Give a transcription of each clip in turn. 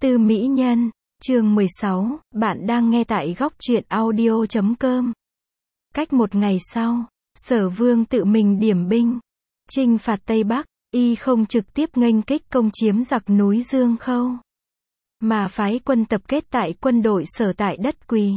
Tư Mỹ Nhân, chương 16, bạn đang nghe tại góc truyện audio.com. Cách một ngày sau, Sở Vương tự mình điểm binh, chinh phạt Tây Bắc, y không trực tiếp nghênh kích công chiếm giặc núi Dương Khâu, mà phái quân tập kết tại quân đội Sở tại đất Quỳ,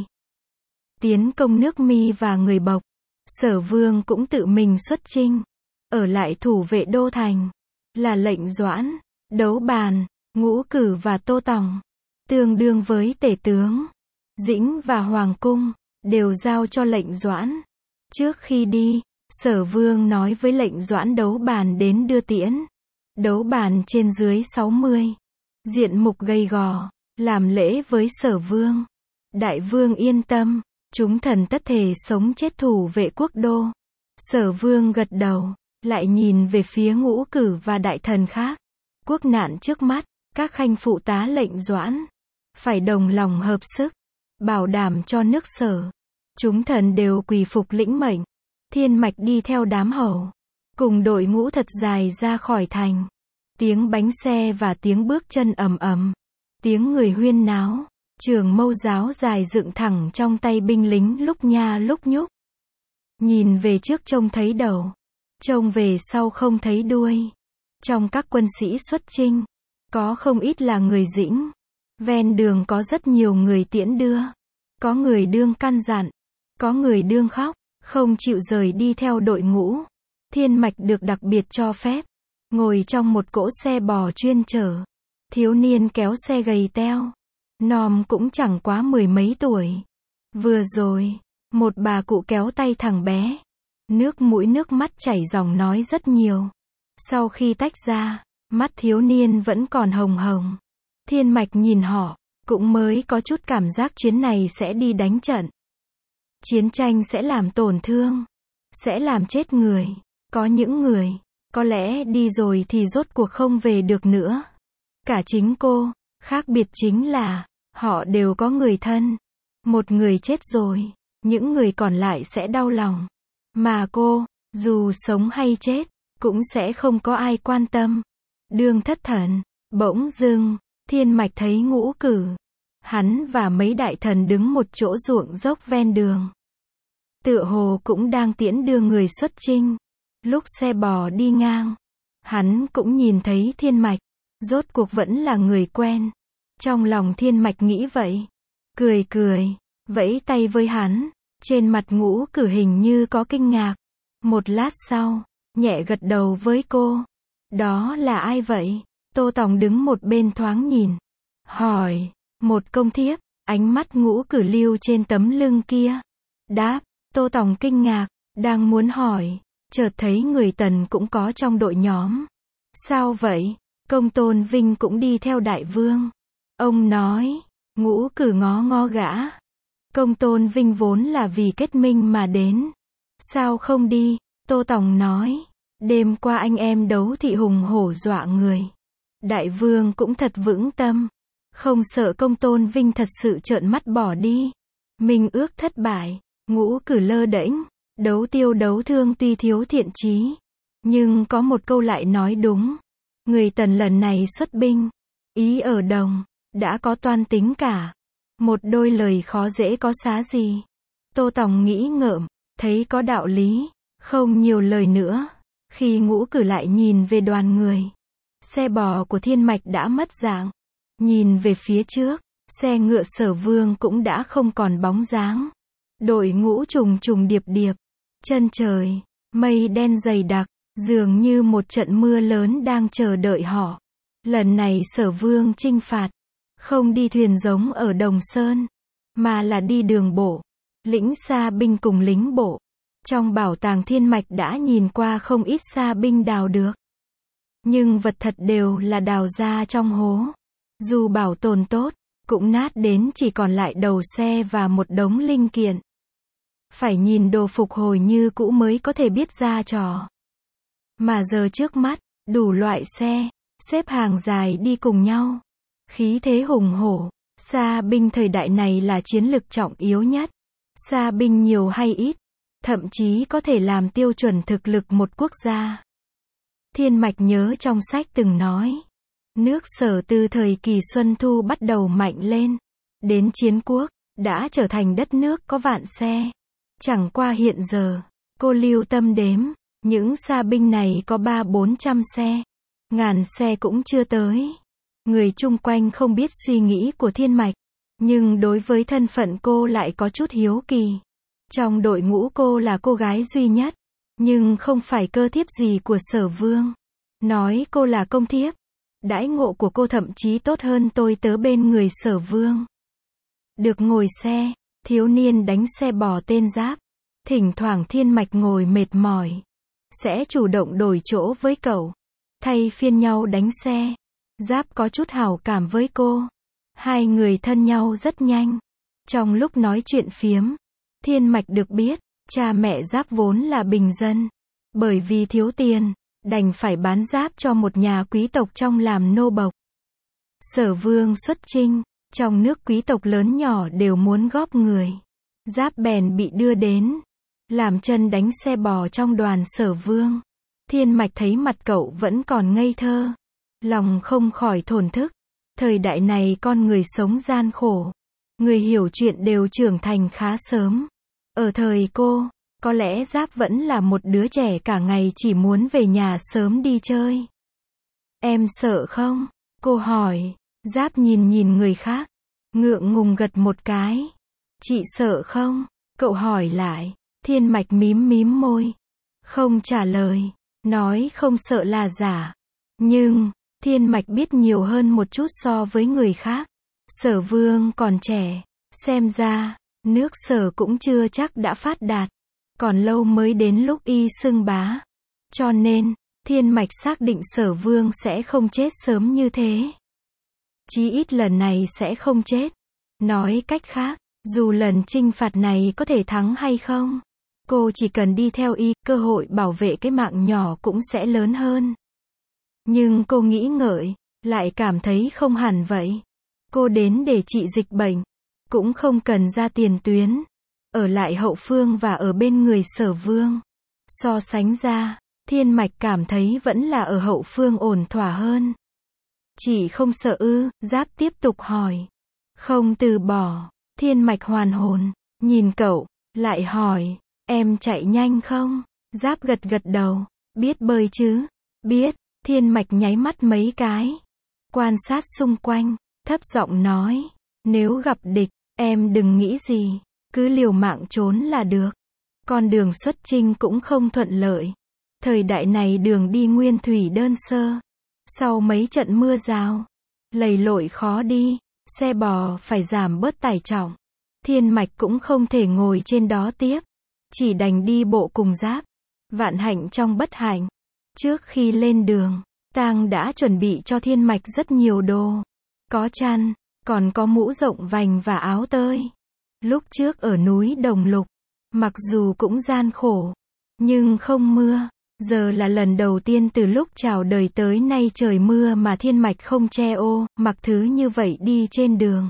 tiến công nước Mi và người Bộc. Sở Vương cũng tự mình xuất chinh, ở lại thủ vệ đô thành, là Lệnh Doãn, Đấu Bàn, Ngũ Cử và Tô Tòng, tương đương với tể tướng, Dĩnh và Hoàng cung, đều giao cho Lệnh Doãn. Trước khi đi, Sở Vương nói với Lệnh Doãn Đấu Bàn đến đưa tiễn. Đấu Bàn trên dưới 60, diện mục gầy gò, làm lễ với Sở Vương. Đại vương yên tâm, chúng thần tất thề sống chết thủ vệ quốc đô. Sở Vương gật đầu, lại nhìn về phía Ngũ Cử và đại thần khác. Quốc nạn trước mắt, các khanh phụ tá Lệnh Doãn phải đồng lòng hợp sức, bảo đảm cho nước Sở. Chúng thần đều quỳ phục lĩnh mệnh. Thiên Mạch đi theo đám hầu, cùng đội ngũ thật dài ra khỏi thành. Tiếng bánh xe và tiếng bước chân ầm ầm, tiếng người huyên náo, trường mâu giáo dài dựng thẳng trong tay binh lính lúc nha lúc nhúc. Nhìn về trước trông thấy đầu, trông về sau không thấy đuôi. Trong các quân sĩ xuất chinh, có không ít là người Dĩnh. Ven đường có rất nhiều người tiễn đưa. Có người đương căn dặn, có người đương khóc, không chịu rời đi theo đội ngũ. Thiên Mạch được đặc biệt cho phép ngồi trong một cỗ xe bò chuyên chở. Thiếu niên kéo xe gầy teo, nòm cũng chẳng quá 10 mấy tuổi. Vừa rồi, một bà cụ kéo tay thằng bé, nước mũi nước mắt chảy ròng nói rất nhiều. Sau khi tách ra, mắt thiếu niên vẫn còn hồng hồng. Thiên Mạch nhìn họ, cũng mới có chút cảm giác chuyến này sẽ đi đánh trận. Chiến tranh sẽ làm tổn thương, sẽ làm chết người. Có những người, có lẽ đi rồi thì rốt cuộc không về được nữa. Cả chính cô, khác biệt chính là, họ đều có người thân. Một người chết rồi, những người còn lại sẽ đau lòng. Mà cô, dù sống hay chết, cũng sẽ không có ai quan tâm. Đương thất thần, bỗng dưng, Thiên Mạch thấy Ngũ Cử. Hắn và mấy đại thần đứng một chỗ ruộng dốc ven đường. Tựa hồ cũng đang tiễn đưa người xuất chinh. Lúc xe bò đi ngang, hắn cũng nhìn thấy Thiên Mạch. Rốt cuộc vẫn là người quen. Trong lòng Thiên Mạch nghĩ vậy. Cười cười, vẫy tay với hắn. Trên mặt Ngũ Cử hình như có kinh ngạc. Một lát sau, nhẹ gật đầu với cô. Đó là ai vậy? Tô Tòng đứng một bên thoáng nhìn. Hỏi, một công thiếp, ánh mắt Ngũ Cử lưu trên tấm lưng kia. Đáp, Tô Tòng kinh ngạc, đang muốn hỏi, chợt thấy người Tần cũng có trong đội nhóm. Sao vậy? Công Tôn Vinh cũng đi theo đại vương. Ông nói, Ngũ Cử ngó ngó gã. Công Tôn Vinh vốn là vì kết minh mà đến. Sao không đi? Tô Tòng nói, đêm qua anh em đấu thị hùng hổ dọa người. Đại vương cũng thật vững tâm, không sợ Công Tôn Vinh thật sự trợn mắt bỏ đi. Minh ước thất bại, Ngũ Cử lơ đễnh, đấu tiêu đấu thương tuy thiếu thiện chí, nhưng có một câu lại nói đúng. Người Tần lần này xuất binh, ý ở đồng, đã có toan tính cả. Một đôi lời khó dễ có xá gì. Tô Tòng nghĩ ngợm, thấy có đạo lý, không nhiều lời nữa. Khi Ngũ Cử lại nhìn về đoàn người, xe bò của Thiên Mạch đã mất dạng. Nhìn về phía trước, xe ngựa Sở Vương cũng đã không còn bóng dáng. Đội ngũ trùng trùng điệp điệp, chân trời, mây đen dày đặc, dường như một trận mưa lớn đang chờ đợi họ. Lần này Sở Vương chinh phạt, không đi thuyền giống ở Đồng Sơn, mà là đi đường bộ, lĩnh xa binh cùng lính bộ. Trong bảo tàng Thiên Mạch đã nhìn qua không ít xa binh đào được. Nhưng vật thật đều là đào ra trong hố. Dù bảo tồn tốt, cũng nát đến chỉ còn lại đầu xe và một đống linh kiện. Phải nhìn đồ phục hồi như cũ mới có thể biết ra trò. Mà giờ trước mắt, đủ loại xe, xếp hàng dài đi cùng nhau. Khí thế hùng hổ, xa binh thời đại này là chiến lực trọng yếu nhất. Xa binh nhiều hay ít, thậm chí có thể làm tiêu chuẩn thực lực một quốc gia. Thiên Mạch nhớ trong sách từng nói, Nước Sở từ thời kỳ Xuân Thu bắt đầu mạnh lên. Đến chiến quốc, đã trở thành đất nước có vạn xe. Chẳng qua hiện giờ, cô lưu tâm đếm, những xa binh này có 300-400 xe. Ngàn xe cũng chưa tới. Người chung quanh không biết suy nghĩ của Thiên Mạch. Nhưng đối với thân phận cô lại có chút hiếu kỳ. Trong đội ngũ cô là cô gái duy nhất. Nhưng không phải cơ thiếp gì của Sở Vương. Nói cô là công thiếp. Đãi ngộ của cô thậm chí tốt hơn tôi tớ bên người Sở Vương. Được ngồi xe, thiếu niên đánh xe bò tên Giáp. Thỉnh thoảng Thiên Mạch ngồi mệt mỏi. Sẽ chủ động đổi chỗ với cậu. Thay phiên nhau đánh xe. Giáp có chút hảo cảm với cô. Hai người thân nhau rất nhanh. Trong lúc nói chuyện phiếm, Thiên Mạch được biết, cha mẹ Giáp vốn là bình dân. Bởi vì thiếu tiền, đành phải bán Giáp cho một nhà quý tộc trong làm nô bộc. Sở Vương xuất chinh, trong nước quý tộc lớn nhỏ đều muốn góp người. Giáp bèn bị đưa đến, làm chân đánh xe bò trong đoàn Sở Vương. Thiên Mạch thấy mặt cậu vẫn còn ngây thơ. Lòng không khỏi thổn thức. Thời đại này con người sống gian khổ. Người hiểu chuyện đều trưởng thành khá sớm. Ở thời cô, có lẽ Giáp vẫn là một đứa trẻ cả ngày chỉ muốn về nhà sớm đi chơi. Em sợ không? Cô hỏi. Giáp nhìn nhìn người khác. Ngượng ngùng gật một cái. Chị sợ không? Cậu hỏi lại. Thiên Mạch mím mím môi. Không trả lời. Nói không sợ là giả. Nhưng, Thiên Mạch biết nhiều hơn một chút so với người khác. Sở Vương còn trẻ. Xem ra, nước Sở cũng chưa chắc đã phát đạt. Còn lâu mới đến lúc y xưng bá. Cho nên, Thiên Mạch xác định Sở Vương sẽ không chết sớm như thế. Chí ít lần này sẽ không chết. Nói cách khác, dù lần chinh phạt này có thể thắng hay không, cô chỉ cần đi theo y, cơ hội bảo vệ cái mạng nhỏ cũng sẽ lớn hơn. Nhưng cô nghĩ ngợi, lại cảm thấy không hẳn vậy. Cô đến để trị dịch bệnh, cũng không cần ra tiền tuyến, ở lại hậu phương và ở bên người Sở Vương. So sánh ra, Thiên Mạch cảm thấy vẫn là ở hậu phương ổn thỏa hơn. Chị không sợ ư? Giáp tiếp tục hỏi. Không từ bỏ. Thiên Mạch hoàn hồn, nhìn cậu, lại hỏi, em chạy nhanh không? Giáp gật gật đầu, biết bơi chứ? Biết. Thiên Mạch nháy mắt mấy cái, quan sát xung quanh, thấp giọng nói, nếu gặp địch, em đừng nghĩ gì, cứ liều mạng trốn là được. Con đường xuất chinh cũng không thuận lợi. Thời đại này đường đi nguyên thủy đơn sơ. Sau mấy trận mưa rào, lầy lội khó đi, xe bò phải giảm bớt tải trọng. Thiên Mạch cũng không thể ngồi trên đó tiếp, chỉ đành đi bộ cùng Giáp. Vạn hạnh trong bất hạnh. Trước khi lên đường, Tang đã chuẩn bị cho Thiên Mạch rất nhiều đồ. Có chăn, còn có mũ rộng vành và áo tơi. Lúc trước ở núi Đồng Lục, mặc dù cũng gian khổ, nhưng không mưa. Giờ là lần đầu tiên từ lúc chào đời tới nay trời mưa mà Thiên Mạch không che ô, mặc thứ như vậy đi trên đường.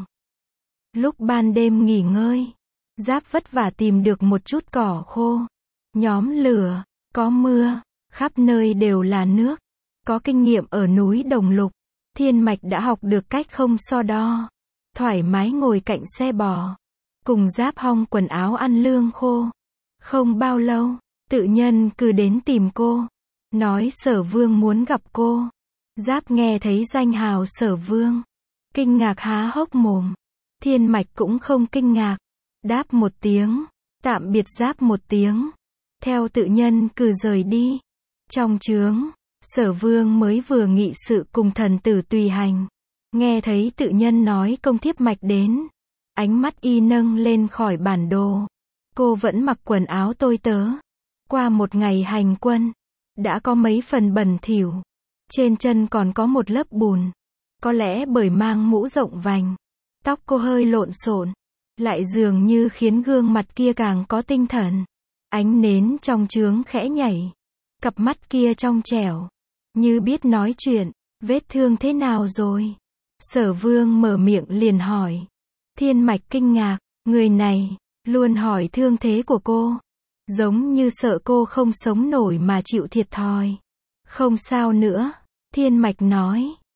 Lúc ban đêm nghỉ ngơi, Giáp vất vả tìm được một chút cỏ khô. Nhóm lửa, có mưa, khắp nơi đều là nước. Có kinh nghiệm ở núi Đồng Lục, Thiên Mạch đã học được cách không so đo. Thoải mái ngồi cạnh xe bò, cùng Giáp hong quần áo ăn lương khô. Không bao lâu, tự nhân cứ đến tìm cô, nói Sở Vương muốn gặp cô. Giáp nghe thấy danh hào Sở Vương, kinh ngạc há hốc mồm. Thiên Mạch cũng không kinh ngạc, đáp một tiếng, tạm biệt Giáp một tiếng, theo tự nhân cứ rời đi. Trong trướng, Sở Vương mới vừa nghị sự cùng thần tử tùy hành, nghe thấy tự nhân nói công thiếp Mạch đến, ánh mắt y nâng lên khỏi bản đồ. Cô vẫn mặc quần áo tôi tớ. Qua một ngày hành quân, đã có mấy phần bẩn thỉu. Trên chân còn có một lớp bùn. Có lẽ bởi mang mũ rộng vành, tóc cô hơi lộn xộn, lại dường như khiến gương mặt kia càng có tinh thần. Ánh nến trong trướng khẽ nhảy, cặp mắt kia trong trẻo, như biết nói chuyện. Vết thương thế nào rồi? Sở Vương mở miệng liền hỏi. Thiên Mạch kinh ngạc, người này luôn hỏi thương thế của cô, giống như sợ cô không sống nổi mà chịu thiệt thòi. Không sao nữa, Thiên Mạch nói,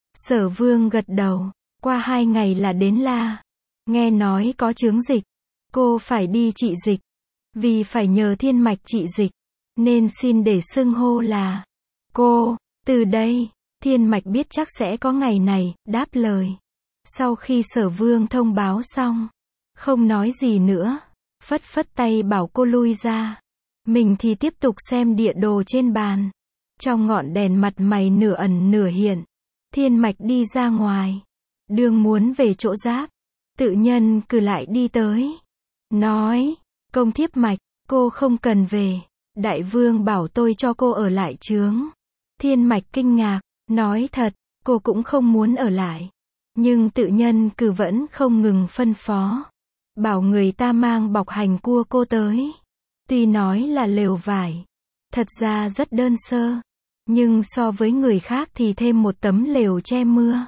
Sở Vương gật đầu, qua 2 ngày là đến La. Nghe nói có chướng dịch, cô phải đi trị dịch. Vì phải nhờ Thiên Mạch trị dịch, nên xin để xưng hô là cô. Từ đây, Thiên Mạch biết chắc sẽ có ngày này, đáp lời. Sau khi Sở Vương thông báo xong, không nói gì nữa, phất phất tay bảo cô lui ra. Mình thì tiếp tục xem địa đồ trên bàn. Trong ngọn đèn mặt mày nửa ẩn nửa hiện. Thiên Mạch đi ra ngoài. Đường muốn về chỗ Giáp. Tự Nhân cứ lại đi tới. Nói, công thiếp Mạch, cô không cần về. Đại vương bảo tôi cho cô ở lại chướng. Thiên Mạch kinh ngạc, nói thật, cô cũng không muốn ở lại. Nhưng Tự Nhân cứ vẫn không ngừng phân phó. Bảo người ta mang bọc hành cua cô tới. Tuy nói là lều vải, thật ra rất đơn sơ. Nhưng so với người khác thì thêm một tấm lều che mưa.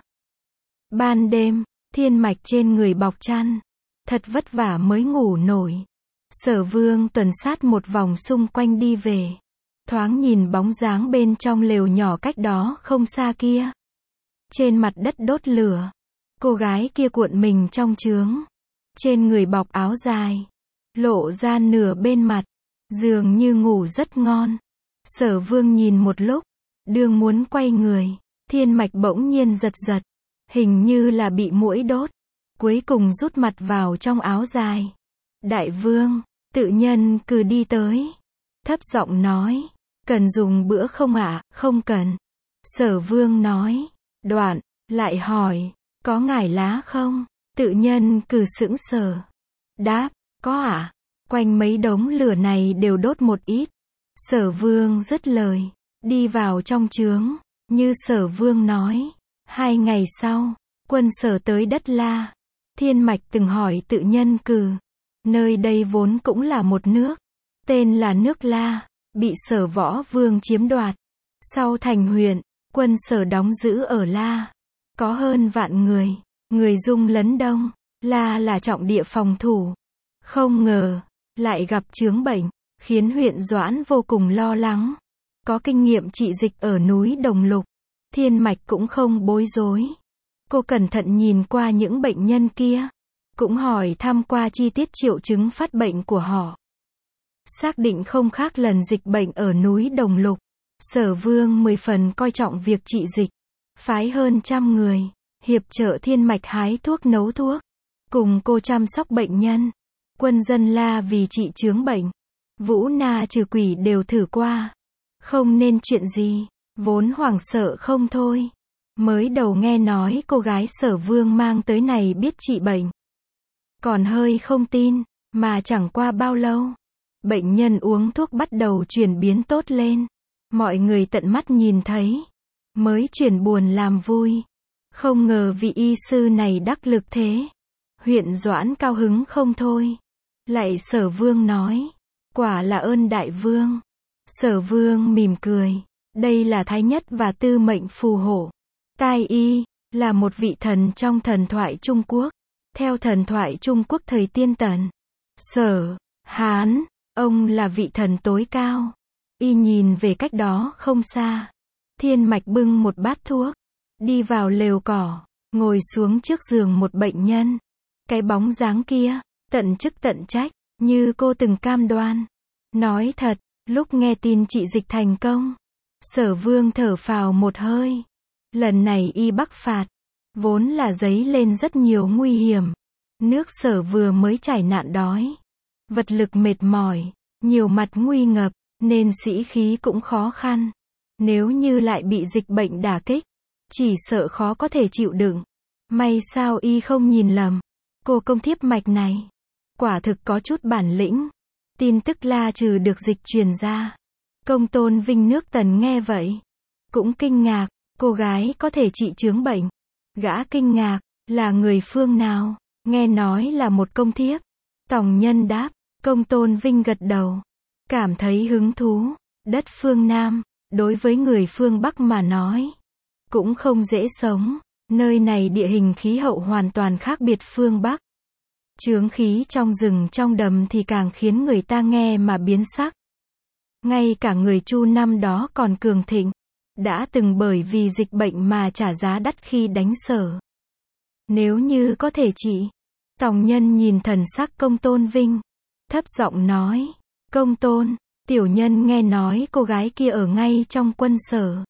Ban đêm, Thiên Mạch trên người bọc chăn. Thật vất vả mới ngủ nổi. Sở Vương tuần sát một vòng xung quanh đi về. Thoáng nhìn bóng dáng bên trong lều nhỏ cách đó không xa kia. Trên mặt đất đốt lửa. Cô gái kia cuộn mình trong chướng. Trên người bọc áo dài. Lộ ra nửa bên mặt. Dường như ngủ rất ngon. Sở Vương nhìn một lúc. Đường muốn quay người. Thiên Mạch bỗng nhiên giật giật. Hình như là bị muỗi đốt. Cuối cùng rút mặt vào trong áo dài. Đại vương, Tự Nhân cứ đi tới. Thấp giọng nói. Cần dùng bữa không ạ? Không cần. Sở Vương nói. Đoạn, lại hỏi. Có ngải lá không? Tự Nhân cứ sững sờ. Đáp, có ạ. Quanh mấy đống lửa này đều đốt một ít. Sở Vương dứt lời. Đi vào trong chướng. Như Sở Vương nói. 2 ngày sau, quân Sở tới đất La. Thiên Mạch từng hỏi Tự Nhân cử. Nơi đây vốn cũng là một nước. Tên là nước La. Bị Sở Võ Vương chiếm đoạt. Sau thành huyện, quân Sở đóng giữ ở La. Có hơn vạn người. Người Dung lấn Đông. La là trọng địa phòng thủ. Không ngờ, lại gặp chướng bệnh. Khiến huyện Doãn vô cùng lo lắng. Có kinh nghiệm trị dịch ở núi Đồng Lục. Thiên Mạch cũng không bối rối. Cô cẩn thận nhìn qua những bệnh nhân kia. Cũng hỏi thăm qua chi tiết triệu chứng phát bệnh của họ. Xác định không khác lần dịch bệnh ở núi Đồng Lục. Sở Vương 10 phần coi trọng việc trị dịch. Phái hơn 100 người. Hiệp trợ Thiên Mạch hái thuốc nấu thuốc. Cùng cô chăm sóc bệnh nhân. Quân dân La vì trị chướng bệnh. Vũ Na trừ quỷ đều thử qua. Không nên chuyện gì. Vốn hoảng sợ không thôi. Mới đầu nghe nói cô gái Sở Vương mang tới này biết trị bệnh. Còn hơi không tin. Mà chẳng qua bao lâu. Bệnh nhân uống thuốc bắt đầu chuyển biến tốt lên. Mọi người tận mắt nhìn thấy. Mới chuyển buồn làm vui. Không ngờ vị y sư này đắc lực thế. Huyện Doãn cao hứng không thôi. Lạy Sở Vương nói. Quả là ơn đại vương. Sở Vương mỉm cười. Đây là Thái Nhất và Tư Mệnh phù hộ. Tai y là một vị thần trong thần thoại Trung Quốc. Theo thần thoại Trung Quốc thời Tiên Tần, Sở Hán, ông là vị thần tối cao. Y nhìn về cách đó không xa. Thiên Mạch bưng một bát thuốc. Đi vào lều cỏ. Ngồi xuống trước giường một bệnh nhân. Cái bóng dáng kia, tận chức tận trách. Như cô từng cam đoan. Nói thật, lúc nghe tin trị dịch thành công. Sở Vương thở phào một hơi. Lần này y bắc phạt. Vốn là dấy lên rất nhiều nguy hiểm. Nước Sở vừa mới trải nạn đói. Vật lực mệt mỏi. Nhiều mặt nguy ngập. Nên sĩ khí cũng khó khăn. Nếu như lại bị dịch bệnh đả kích. Chỉ sợ khó có thể chịu đựng. May sao y không nhìn lầm. Cô công thiếp Mạch này. Quả thực có chút bản lĩnh. Tin tức La trừ được dịch truyền ra. Công tôn Vinh nước Tần nghe vậy. Cũng kinh ngạc. Cô gái có thể trị chướng bệnh. Gã kinh ngạc. Là người phương nào? Nghe nói là một công thiếp. Tòng Nhân đáp. Công tôn Vinh gật đầu. Cảm thấy hứng thú. Đất phương Nam. Đối với người phương Bắc mà nói. Cũng không dễ sống. Nơi này địa hình khí hậu hoàn toàn khác biệt phương Bắc. Chướng khí trong rừng trong đầm thì càng khiến người ta nghe mà biến sắc. Ngay cả người Chu năm đó còn cường thịnh. đã từng bởi vì dịch bệnh mà trả giá đắt khi đánh Sở. Nếu như có thể trị. Tòng Nhân nhìn thần sắc Công Tôn Vinh, thấp giọng nói, Công Tôn, tiểu nhân nghe nói cô gái kia ở ngay trong quân Sở.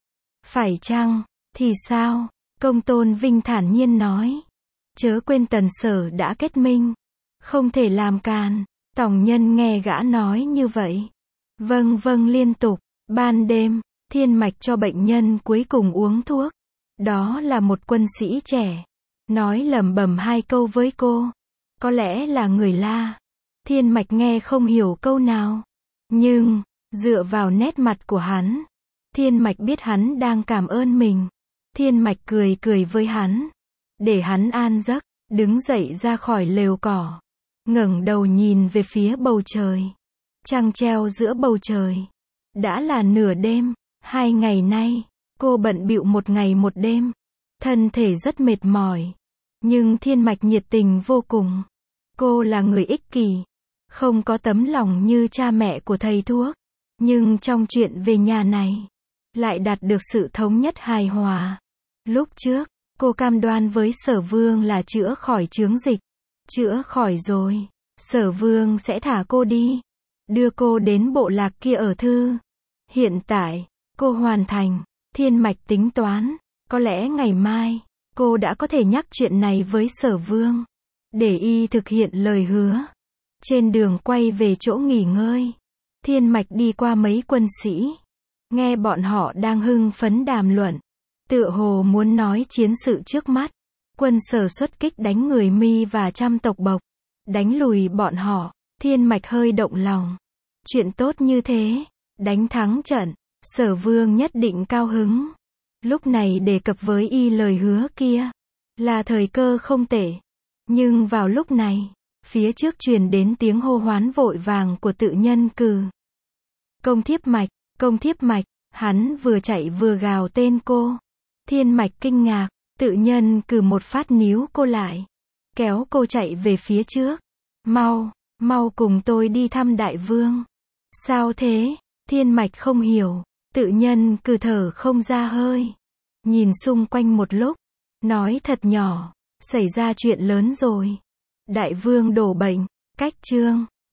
Phải chăng? Thì sao? Công Tôn Vinh thản nhiên nói, chớ quên Tần Sở đã kết minh, không thể làm càn. Tòng Nhân nghe gã nói như vậy, vâng vâng liên tục. Ban đêm, Thiên Mạch cho bệnh nhân cuối cùng uống thuốc. Đó là một quân sĩ trẻ, nói lẩm bẩm hai câu với cô. Có lẽ là người La. Thiên Mạch nghe không hiểu câu nào, nhưng dựa vào nét mặt của hắn, Thiên Mạch biết hắn đang cảm ơn mình. Thiên Mạch cười cười với hắn, để hắn an giấc, đứng dậy ra khỏi lều cỏ, ngẩng đầu nhìn về phía bầu trời. Trăng treo giữa bầu trời. Đã là nửa đêm. 2 ngày nay, cô bận bịu một ngày một đêm, thân thể rất mệt mỏi, nhưng Thiên Mạch nhiệt tình vô cùng. Cô là người ích kỷ, không có tấm lòng như cha mẹ của thầy thuốc, nhưng trong chuyện về nhà này, lại đạt được sự thống nhất hài hòa. Lúc trước, cô cam đoan với Sở Vương là chữa khỏi chướng dịch. Chữa khỏi rồi, Sở Vương sẽ thả cô đi, đưa cô đến bộ lạc kia ở Thư. Hiện tại, cô hoàn thành. Thiên Mạch tính toán, có lẽ ngày mai, cô đã có thể nhắc chuyện này với Sở Vương, để y thực hiện lời hứa. Trên đường quay về chỗ nghỉ ngơi, Thiên Mạch đi qua mấy quân sĩ, nghe bọn họ đang hưng phấn đàm luận, tựa hồ muốn nói chiến sự trước mắt. Quân Sở xuất kích đánh người Mi và trăm tộc Bộc, đánh lùi bọn họ. Thiên Mạch hơi động lòng. Chuyện tốt như thế, đánh thắng trận, Sở Vương nhất định cao hứng. Lúc này đề cập với y lời hứa kia, là thời cơ không tệ. Nhưng vào lúc này, phía trước truyền đến tiếng hô hoán vội vàng của Tự Nhân Cừ. Công Thiếp Mạch, Công Thiếp Mạch. Hắn vừa chạy vừa gào tên cô. Thiên Mạch kinh ngạc, Tự Nhân Cừ một phát níu cô lại, kéo cô chạy về phía trước. Mau, mau cùng tôi đi thăm đại vương. Sao thế? Thiên Mạch không hiểu. Tự Nhân Cừ thở không ra hơi, nhìn xung quanh một lúc, nói thật nhỏ, xảy ra chuyện lớn rồi. Đại vương đổ bệnh. Cách chương